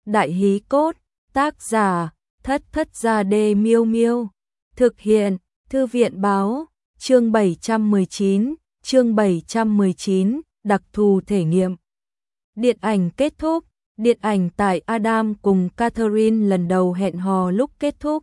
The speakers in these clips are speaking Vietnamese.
Đại hí cốt, tác giả, Thất Thất Gia Đê Miêu Miêu. Thực hiện, Thư viện báo, chương 719, đặc thù thể nghiệm. Điện ảnh kết thúc, điện ảnh tại Adam cùng Catherine lần đầu hẹn hò lúc kết thúc.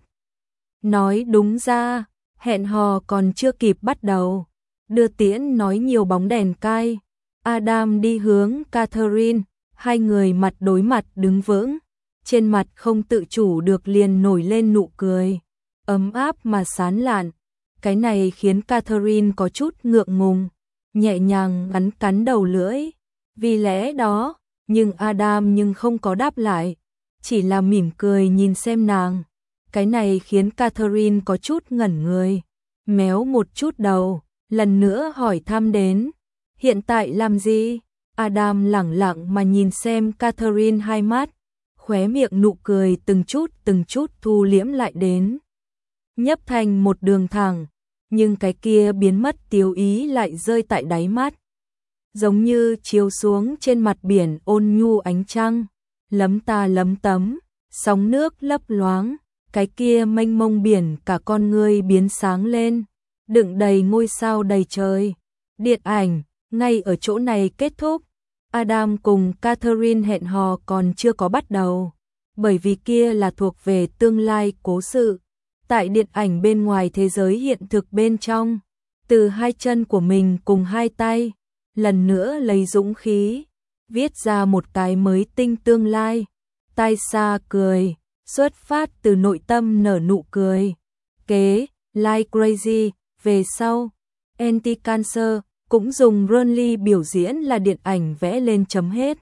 Nói đúng ra, hẹn hò còn chưa kịp bắt đầu. Đưa tiễn nói nhiều bóng đèn cai. Adam đi hướng Catherine, hai người mặt đối mặt đứng vững. Trên mặt không tự chủ được liền nổi lên nụ cười. Ấm áp mà sán lạn. Cái này khiến Catherine có chút ngượng ngùng. Nhẹ nhàng cắn đầu lưỡi. Vì lẽ đó, nhưng Adam không có đáp lại. Chỉ là mỉm cười nhìn xem nàng. Cái này khiến Catherine có chút ngẩn người. Méo một chút đầu, lần nữa hỏi thăm đến. Hiện tại làm gì? Adam lẳng lặng mà nhìn xem Catherine hai mắt. Khóe miệng nụ cười từng chút thu liễm lại đến. Nhấp thành một đường thẳng, nhưng cái kia biến mất tiêu ý lại rơi tại đáy mắt. Giống như chiếu xuống trên mặt biển ôn nhu ánh trăng, lấm ta lấm tấm, sóng nước lấp loáng, cái kia mênh mông biển cả con ngươi biến sáng lên, đựng đầy ngôi sao đầy trời. Điện ảnh, ngay ở chỗ này kết thúc. Adam cùng Catherine hẹn hò còn chưa có bắt đầu, bởi vì kia là thuộc về tương lai cố sự. Tại điện ảnh bên ngoài thế giới hiện thực bên trong, từ hai chân của mình cùng hai tay, lần nữa lấy dũng khí, viết ra một cái mới tinh tương lai. Tai xa cười, xuất phát từ nội tâm nở nụ cười. Kế, Like Crazy, về sau, Anti-Cancer cũng dùng Ronly biểu diễn là điện ảnh vẽ lên chấm hết.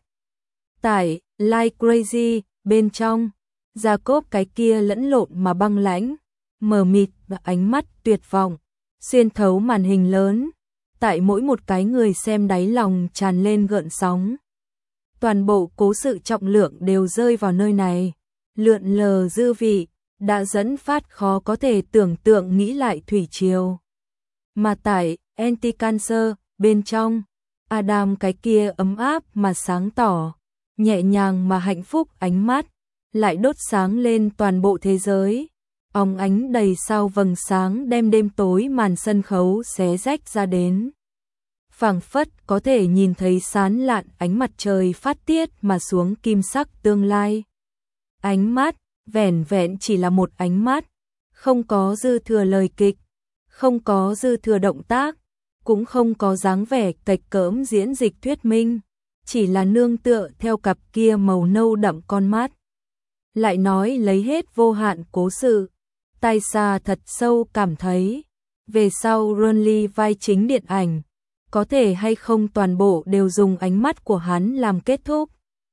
Tại Like Crazy, bên trong, Jacob cái kia lẫn lộn mà băng lãnh, mờ mịt và ánh mắt tuyệt vọng, xuyên thấu màn hình lớn. Tại mỗi một cái người xem đáy lòng tràn lên gợn sóng. Toàn bộ cố sự trọng lượng đều rơi vào nơi này. Lượn lờ dư vị, đã dẫn phát khó có thể tưởng tượng nghĩ lại thủy triều. Mà tại Anti-Cancer, bên trong, Adam cái kia ấm áp mà sáng tỏ, nhẹ nhàng mà hạnh phúc ánh mắt, lại đốt sáng lên toàn bộ thế giới. Óng ánh đầy sao vầng sáng đem đêm tối màn sân khấu xé rách ra đến. Phảng phất có thể nhìn thấy sán lạn ánh mặt trời phát tiết mà xuống kim sắc tương lai. Ánh mắt, vẻn vẹn chỉ là một ánh mắt, không có dư thừa lời kịch, không có dư thừa động tác, cũng không có dáng vẻ cạch cỡm diễn dịch thuyết minh, chỉ là nương tựa theo cặp kia màu nâu đậm con mắt. Lại nói lấy hết vô hạn cố sự. Tai xa thật sâu cảm thấy, về sau Ronly vai chính điện ảnh, có thể hay không toàn bộ đều dùng ánh mắt của hắn làm kết thúc.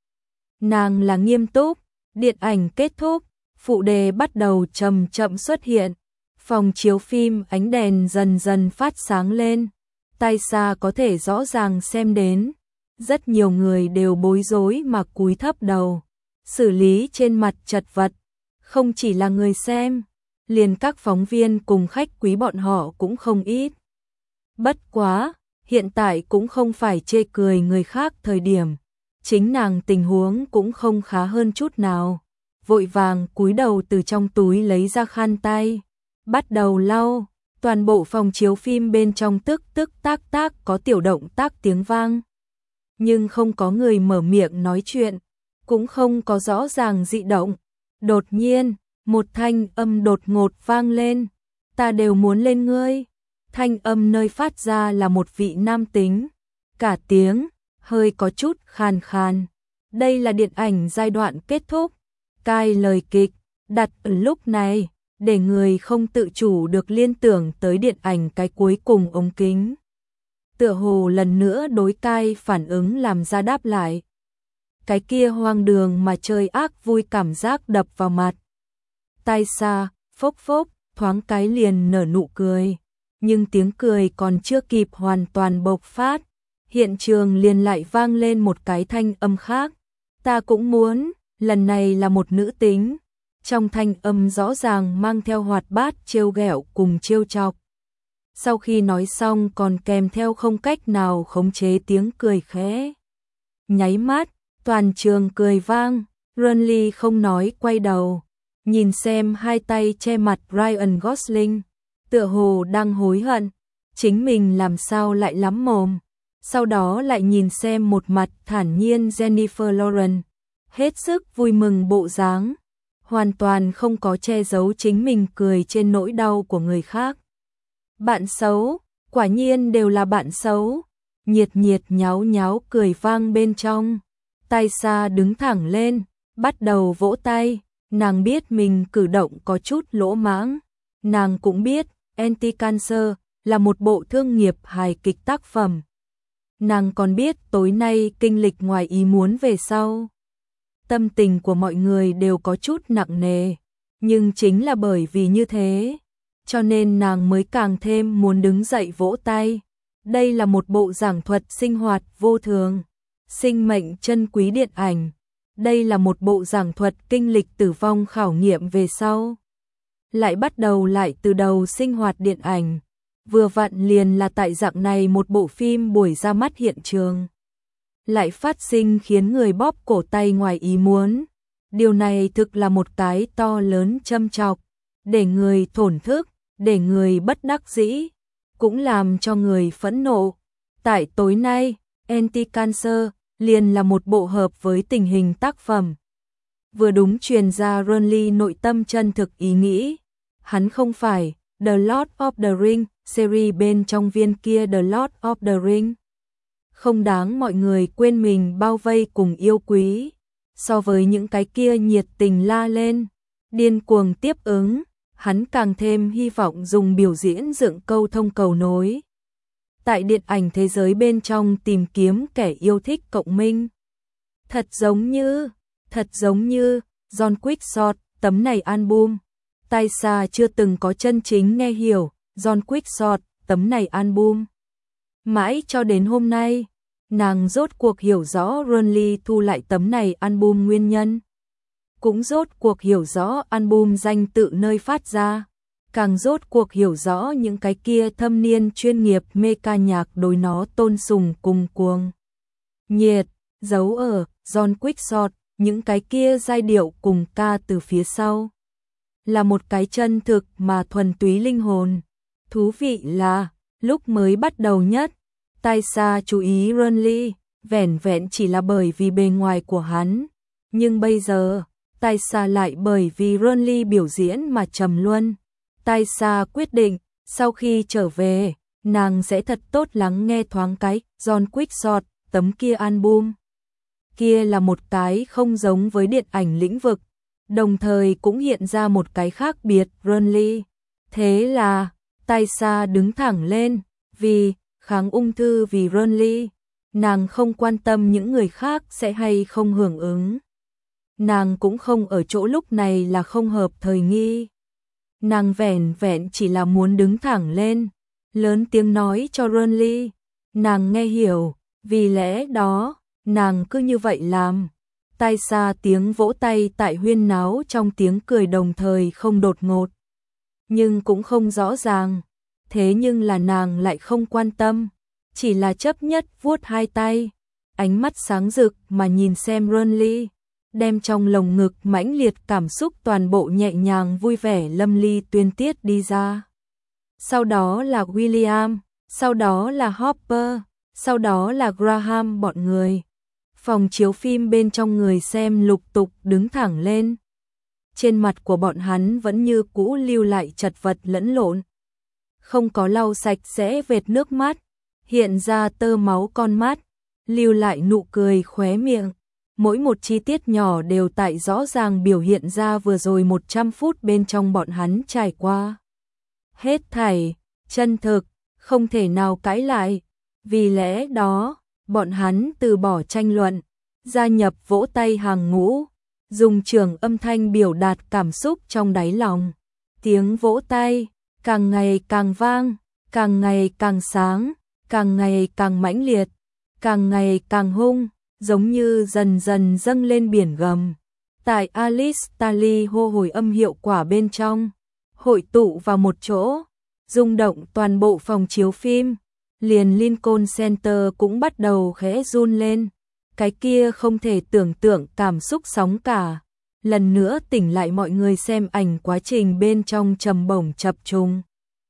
Nàng là nghiêm túc, điện ảnh kết thúc, phụ đề bắt đầu chậm chậm xuất hiện, phòng chiếu phim ánh đèn dần dần phát sáng lên, tai xa có thể rõ ràng xem đến, rất nhiều người đều bối rối mà cúi thấp đầu, xử lý trên mặt chật vật, không chỉ là người xem, liền các phóng viên cùng khách quý bọn họ cũng không ít. Bất quá, hiện tại cũng không phải chê cười người khác thời điểm, chính nàng tình huống cũng không khá hơn chút nào. Vội vàng cúi đầu từ trong túi lấy ra khăn tay, bắt đầu lau, toàn bộ phòng chiếu phim bên trong tức tác có tiểu động tác tiếng vang. Nhưng không có người mở miệng nói chuyện, cũng không có rõ ràng dị động. Đột nhiên, một thanh âm đột ngột vang lên, ta đều muốn lên ngươi. Thanh âm nơi phát ra là một vị nam tính, cả tiếng, hơi có chút khàn khàn. Đây là điện ảnh giai đoạn kết thúc, cai lời kịch, đặt ở lúc này, để người không tự chủ được liên tưởng tới điện ảnh cái cuối cùng ống kính. Tựa hồ lần nữa đối cai phản ứng làm ra đáp lại. Cái kia hoang đường mà chơi ác vui cảm giác đập vào mặt. Tai xa, phốc phốc, thoáng cái liền nở nụ cười. Nhưng tiếng cười còn chưa kịp hoàn toàn bộc phát. Hiện trường liền lại vang lên một cái thanh âm khác. Ta cũng muốn, lần này là một nữ tính. Trong thanh âm rõ ràng mang theo hoạt bát trêu ghẹo cùng trêu chọc. Sau khi nói xong còn kèm theo không cách nào khống chế tiếng cười khẽ. Nháy mắt, toàn trường cười vang. Renly không nói quay đầu, nhìn xem hai tay che mặt Ryan Gosling, tựa hồ đang hối hận, chính mình làm sao lại lắm mồm. Sau đó lại nhìn xem một mặt thản nhiên Jennifer Lawrence, hết sức vui mừng bộ dáng, hoàn toàn không có che giấu chính mình cười trên nỗi đau của người khác. Bạn xấu, quả nhiên đều là bạn xấu. Nhiệt nhiệt nháo nháo cười vang bên trong. Taisa đứng thẳng lên, bắt đầu vỗ tay. Nàng biết mình cử động có chút lỗ mãng. Nàng cũng biết Anti-Cancer là một bộ thương nghiệp hài kịch tác phẩm. Nàng còn biết tối nay kinh lịch ngoài ý muốn về sau. Tâm tình của mọi người đều có chút nặng nề. Nhưng chính là bởi vì như thế, cho nên nàng mới càng thêm muốn đứng dậy vỗ tay. Đây là một bộ giảng thuật sinh hoạt vô thường, sinh mệnh chân quý điện ảnh. Đây là một bộ giảng thuật kinh lịch tử vong khảo nghiệm về sau. Lại bắt đầu lại từ đầu sinh hoạt điện ảnh. Vừa vặn liền là tại dạng này một bộ phim buổi ra mắt hiện trường. Lại phát sinh khiến người bóp cổ tay ngoài ý muốn. Điều này thực là một cái to lớn châm chọc, để người thổn thức, để người bất đắc dĩ, cũng làm cho người phẫn nộ. Tại tối nay, Anti-Cancer liền là một bộ hợp với tình hình tác phẩm. Vừa đúng truyền ra Renly nội tâm chân thực ý nghĩ. Hắn không phải The Lord of the Ring series bên trong viên kia The Lord of the Ring. Không đáng mọi người quên mình bao vây cùng yêu quý. So với những cái kia nhiệt tình la lên, điên cuồng tiếp ứng, hắn càng thêm hy vọng dùng biểu diễn dựng câu thông cầu nối. Tại điện ảnh thế giới bên trong tìm kiếm kẻ yêu thích cộng minh. Thật giống như John Quickshot, tấm này album. Taisa chưa từng có chân chính nghe hiểu John Quickshot, tấm này album. Mãi cho đến hôm nay, nàng rốt cuộc hiểu rõ Renly thu lại tấm này album nguyên nhân. Cũng rốt cuộc hiểu rõ album danh tự nơi phát ra. Càng rốt cuộc hiểu rõ những cái kia thâm niên chuyên nghiệp mê ca nhạc đối nó tôn sùng cùng cuồng nhiệt, giấu ở John Quickshot, những cái kia giai điệu cùng ca từ phía sau. Là một cái chân thực mà thuần túy linh hồn. Thú vị là, lúc mới bắt đầu nhất, Taisa chú ý Renly, vẻn vẹn chỉ là bởi vì bề ngoài của hắn. Nhưng bây giờ, Taisa lại bởi vì Renly biểu diễn mà trầm luân. Taisa quyết định, sau khi trở về, nàng sẽ thật tốt lắng nghe thoáng cái John Quickshot, tấm kia album. Kia là một cái không giống với điện ảnh lĩnh vực, đồng thời cũng hiện ra một cái khác biệt Renly. Thế là, Taisa đứng thẳng lên, vì kháng ung thư vì Renly. Nàng không quan tâm những người khác sẽ hay không hưởng ứng. Nàng cũng không ở chỗ lúc này là không hợp thời nghi. Nàng vẻn vẹn chỉ là muốn đứng thẳng lên, lớn tiếng nói cho Renly. Nàng nghe hiểu, vì lẽ đó, nàng cứ như vậy làm. Taisa tiếng vỗ tay tại huyên náo trong tiếng cười đồng thời không đột ngột, nhưng cũng không rõ ràng. Thế nhưng là nàng lại không quan tâm, chỉ là chấp nhất vuốt hai tay, ánh mắt sáng rực mà nhìn xem Renly, đem trong lồng ngực mãnh liệt cảm xúc toàn bộ nhẹ nhàng vui vẻ lâm ly tuyên tiết đi ra. Sau đó là William, sau đó là Hopper, sau đó là Graham bọn người. Phòng chiếu phim bên trong người xem lục tục đứng thẳng lên. Trên mặt của bọn hắn vẫn như cũ lưu lại chật vật lẫn lộn. Không có lau sạch sẽ vệt nước mắt, hiện ra tơ máu con mắt, lưu lại nụ cười khóe miệng. Mỗi một chi tiết nhỏ đều tại rõ ràng biểu hiện ra vừa rồi 100 phút bên trong bọn hắn trải qua. Hết thảy, chân thực, không thể nào cãi lại. Vì lẽ đó, bọn hắn từ bỏ tranh luận, gia nhập vỗ tay hàng ngũ, dùng trường âm thanh biểu đạt cảm xúc trong đáy lòng. Tiếng vỗ tay càng ngày càng vang, càng ngày càng sáng, càng ngày càng mãnh liệt, càng ngày càng hung, giống như dần dần dâng lên biển gầm. Tại Alice Tally hô hồi âm hiệu quả bên trong, hội tụ vào một chỗ, rung động toàn bộ phòng chiếu phim. Liền Lincoln Center cũng bắt đầu khẽ run lên. cái kia không thể tưởng tượng cảm xúc sóng cả. Lần nữa tỉnh lại mọi người xem ảnh quá trình bên trong trầm bổng chập trùng.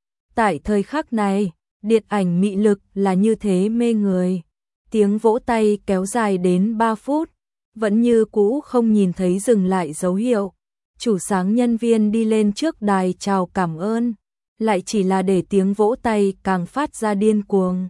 Tại thời khắc này, điện ảnh mị lực là như thế mê người. Tiếng vỗ tay kéo dài đến 3 phút, vẫn như cũ không nhìn thấy dừng lại dấu hiệu. Chủ sáng nhân viên đi lên trước đài chào cảm ơn, lại chỉ là để tiếng vỗ tay càng phát ra điên cuồng.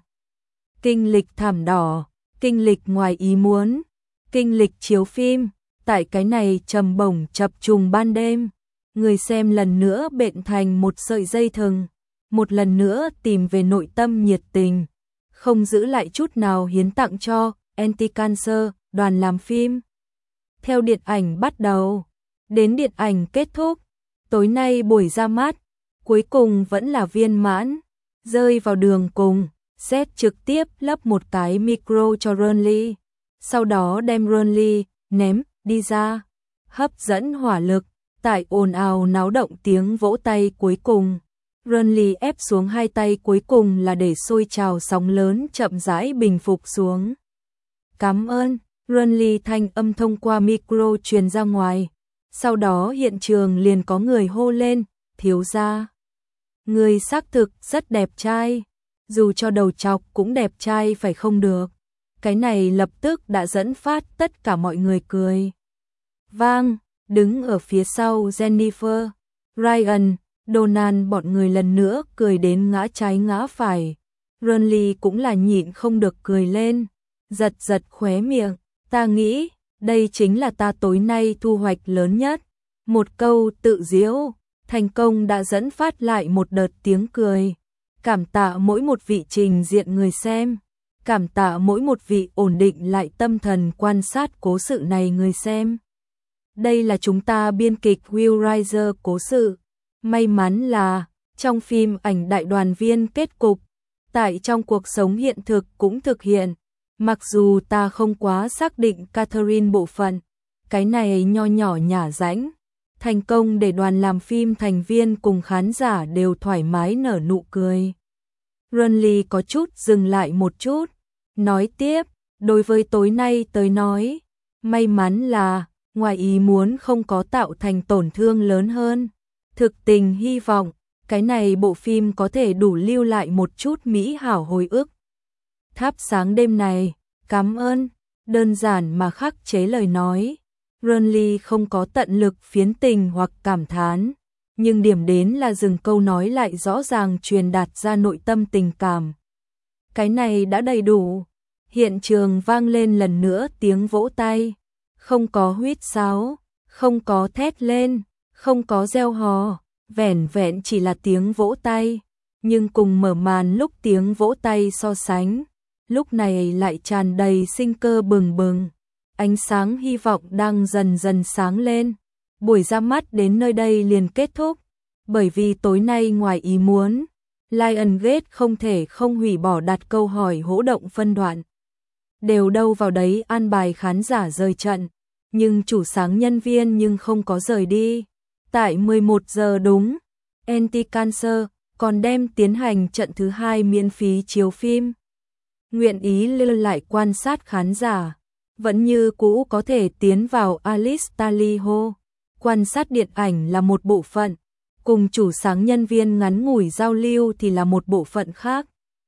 Kinh lịch thảm đỏ, kinh lịch ngoài ý muốn, kinh lịch chiếu phim, tại cái này trầm bổng chập trùng ban đêm, người xem lần nữa bện thành một sợi dây thừng, một lần nữa tìm về nội tâm nhiệt tình, không giữ lại chút nào hiến tặng cho Anti-Cancer, đoàn làm phim. Theo điện ảnh bắt đầu, đến điện ảnh kết thúc, tối nay buổi ra mắt, cuối cùng vẫn là viên mãn, rơi vào đường cùng, Seth trực tiếp lắp một cái micro cho Renly, sau đó đem Renly ném đi ra, hấp dẫn hỏa lực, tại ồn ào náo động tiếng vỗ tay cuối cùng. Renly ép xuống hai tay cuối cùng là để sôi trào sóng lớn chậm rãi bình phục xuống. Cảm ơn, Renly thanh âm thông qua micro truyền ra ngoài. Sau đó hiện trường liền có người hô lên, thiếu gia. Người xác thực rất đẹp trai, dù cho đầu trọc cũng đẹp trai phải không được. Cái này lập tức đã dẫn phát tất cả mọi người cười. Vang, đứng ở phía sau Jennifer, Ryan, Donald bọn người lần nữa cười đến ngã trái ngã phải. Renly cũng là nhịn không được cười lên, giật giật khóe miệng, ta nghĩ, đây chính là ta tối nay thu hoạch lớn nhất. Một câu tự giễu, thành công đã dẫn phát lại một đợt tiếng cười. Cảm tạ mỗi một vị trình diện người xem, cảm tạ mỗi một vị ổn định lại tâm thần quan sát cố sự này người xem. Đây là chúng ta biên kịch Will Riser cố sự. May mắn là, trong phim ảnh đại đoàn viên kết cục, tại trong cuộc sống hiện thực cũng thực hiện. Mặc dù ta không quá xác định Catherine bộ phận, cái này nho nhỏ nhả rãnh, thành công để đoàn làm phim thành viên cùng khán giả đều thoải mái nở nụ cười. Renly có chút dừng lại một chút, nói tiếp, đối với tối nay tới nói, may mắn là, ngoài ý muốn không có tạo thành tổn thương lớn hơn. Thực tình hy vọng, cái này bộ phim có thể đủ lưu lại một chút mỹ hảo hồi ức. Thắp sáng đêm này, cảm ơn, đơn giản mà khắc chế lời nói. Renly không có tận lực phiến tình hoặc cảm thán, nhưng điểm đến là dừng câu nói lại rõ ràng truyền đạt ra nội tâm tình cảm. Cái này đã đầy đủ. Hiện trường vang lên lần nữa tiếng vỗ tay, không có huýt sáo, không có thét lên, không có reo hò, vẻn vẹn chỉ là tiếng vỗ tay, nhưng cùng mở màn lúc tiếng vỗ tay so sánh, lúc này lại tràn đầy sinh cơ bừng bừng, ánh sáng hy vọng đang dần dần sáng lên. Buổi ra mắt đến nơi đây liền kết thúc, bởi vì tối nay ngoài ý muốn, Lionsgate không thể không hủy bỏ đặt câu hỏi hỗ động phân đoạn. Đều đâu vào đấy an bài khán giả rời trận, nhưng chủ sáng nhân viên nhưng không có rời đi. Tại 11 giờ đúng, Anti-Cancer còn đem tiến hành trận thứ 2 miễn phí chiếu phim. Nguyện ý lưu lại quan sát khán giả, vẫn như cũ có thể tiến vào Alice Taliho. Quan sát điện ảnh là một bộ phận, cùng chủ sáng nhân viên ngắn ngủi giao lưu thì là một bộ phận khác.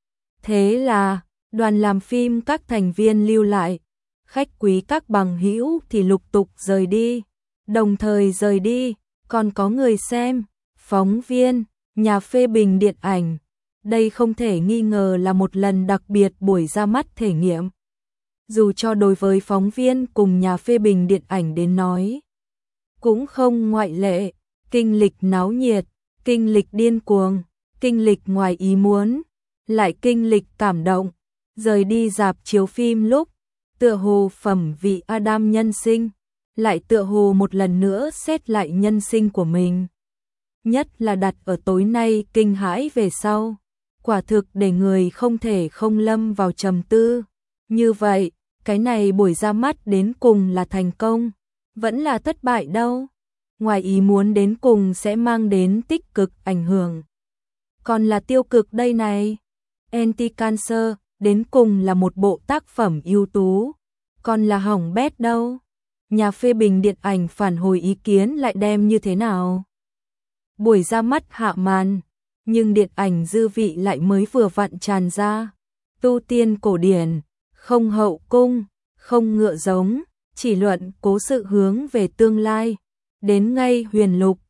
Thế là, đoàn làm phim các thành viên lưu lại, khách quý các bằng hữu thì lục tục rời đi, đồng thời rời đi, còn có người xem, phóng viên, nhà phê bình điện ảnh. Đây không thể nghi ngờ là một lần đặc biệt buổi ra mắt thể nghiệm. Dù cho đối với phóng viên cùng nhà phê bình điện ảnh đến nói, cũng không ngoại lệ, kinh lịch náo nhiệt, kinh lịch điên cuồng, kinh lịch ngoài ý muốn, lại kinh lịch cảm động. Rời đi rạp chiếu phim lúc, tựa hồ phẩm vị Adam nhân sinh, lại tựa hồ một lần nữa xét lại nhân sinh của mình. Nhất là đặt ở tối nay kinh hãi về sau, quả thực để người không thể không lâm vào trầm tư. Như vậy, cái này buổi ra mắt đến cùng là thành công, vẫn là thất bại đâu. Ngoài ý muốn đến cùng sẽ mang đến tích cực ảnh hưởng, còn là tiêu cực đây này. Anti-Cancer đến cùng là một bộ tác phẩm ưu tú, còn là hỏng bét đâu. Nhà phê bình điện ảnh phản hồi ý kiến lại đem như thế nào? Buổi ra mắt hạ màn, nhưng điện ảnh dư vị lại mới vừa vặn tràn ra. Tu tiên cổ điển, không hậu cung, không ngựa giống, chỉ luận cố sự hướng về tương lai. Đến ngay huyền lục,